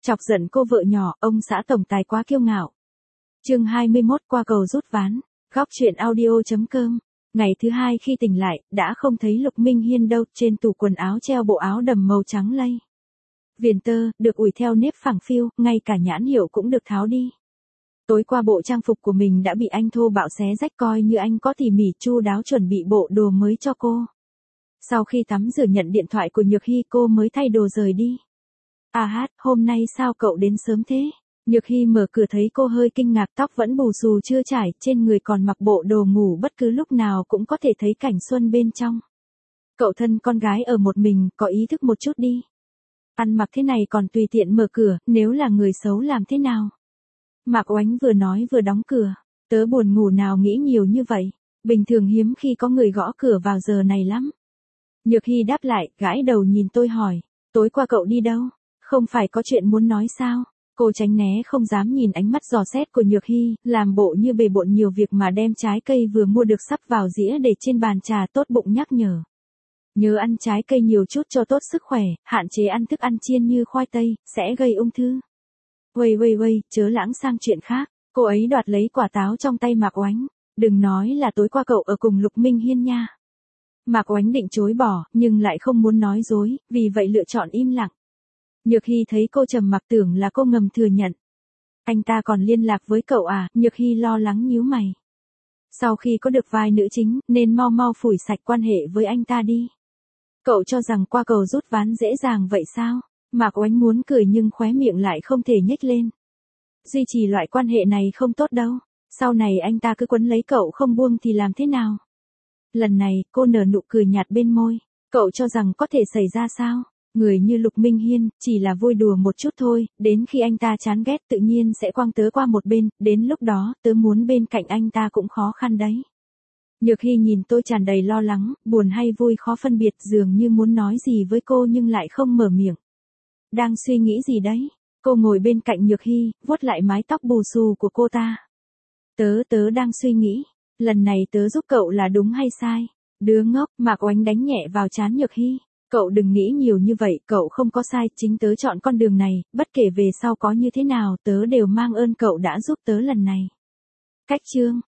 Chọc giận cô vợ nhỏ, ông xã tổng tài quá kiêu ngạo. Chương 21 qua cầu rút ván. Góc truyện audio.com. Ngày thứ hai khi tỉnh lại, đã không thấy Lục Minh Hiên đâu, trên tủ quần áo treo bộ áo đầm màu trắng lây. Viền tơ, được ủi theo nếp phẳng phiu, ngay cả nhãn hiệu cũng được tháo đi. Tối qua bộ trang phục của mình đã bị anh thô bạo xé rách, coi như anh có tỉ mỉ chu đáo chuẩn bị bộ đồ mới cho cô. Sau khi tắm rửa nhận điện thoại của Nhược Hy, cô mới thay đồ rời đi. À hát, hôm nay sao cậu đến sớm thế? Nhược Hy mở cửa thấy cô hơi kinh ngạc, tóc vẫn bù xù chưa trải, trên người còn mặc bộ đồ ngủ, bất cứ lúc nào cũng có thể thấy cảnh xuân bên trong. Cậu thân con gái ở một mình, có ý thức một chút đi. Ăn mặc thế này còn tùy tiện mở cửa, nếu là người xấu làm thế nào? Mạc Oánh vừa nói vừa đóng cửa. Tớ buồn ngủ nào nghĩ nhiều như vậy. Bình thường hiếm khi có người gõ cửa vào giờ này lắm. Nhược Hy đáp lại, gãi đầu nhìn tôi hỏi. Tối qua cậu đi đâu? Không phải có chuyện muốn nói sao? Cô tránh né không dám nhìn ánh mắt dò xét của Nhược Hy, làm bộ như bề bộn nhiều việc mà đem trái cây vừa mua được sắp vào dĩa để trên bàn trà, tốt bụng nhắc nhở. Nhớ ăn trái cây nhiều chút cho tốt sức khỏe, hạn chế ăn thức ăn chiên như khoai tây, sẽ gây ung thư. Uầy, chớ lãng sang chuyện khác. Cô ấy đoạt lấy quả táo trong tay Mạc Oánh. Đừng nói là tối qua cậu ở cùng Lục Minh Hiên nha. Mạc Oánh định chối bỏ, nhưng lại không muốn nói dối, vì vậy lựa chọn im lặng. Nhược Hy thấy cô trầm mặc tưởng là cô ngầm thừa nhận. Anh ta còn liên lạc với cậu à? Nhược Hy lo lắng nhíu mày. Sau khi có được vai nữ chính, nên mau phủi sạch quan hệ với anh ta đi. Cậu cho rằng qua cầu rút ván dễ dàng vậy sao? Mạc Oánh muốn cười nhưng khóe miệng lại không thể nhếch lên. Duy trì loại quan hệ này không tốt đâu. Sau này anh ta cứ quấn lấy cậu không buông thì làm thế nào? Lần này, cô nở nụ cười nhạt bên môi. Cậu cho rằng có thể xảy ra sao? Người như Lục Minh Hiên, chỉ là vui đùa một chút thôi, đến khi anh ta chán ghét tự nhiên sẽ quăng tớ qua một bên, đến lúc đó, tớ muốn bên cạnh anh ta cũng khó khăn đấy. Nhược Hy nhìn tôi tràn đầy lo lắng, buồn hay vui khó phân biệt, dường như muốn nói gì với cô nhưng lại không mở miệng. Đang suy nghĩ gì đấy? Cô ngồi bên cạnh Nhược Hy, vuốt lại mái tóc bù xù của cô ta. Tớ đang suy nghĩ, lần này tớ giúp cậu là đúng hay sai? Đứa ngốc, Mạc Oánh đánh nhẹ vào trán Nhược Hy. Cậu đừng nghĩ nhiều như vậy, cậu không có sai, chính tớ chọn con đường này, bất kể về sau có như thế nào, tớ đều mang ơn cậu đã giúp tớ lần này. Cách chương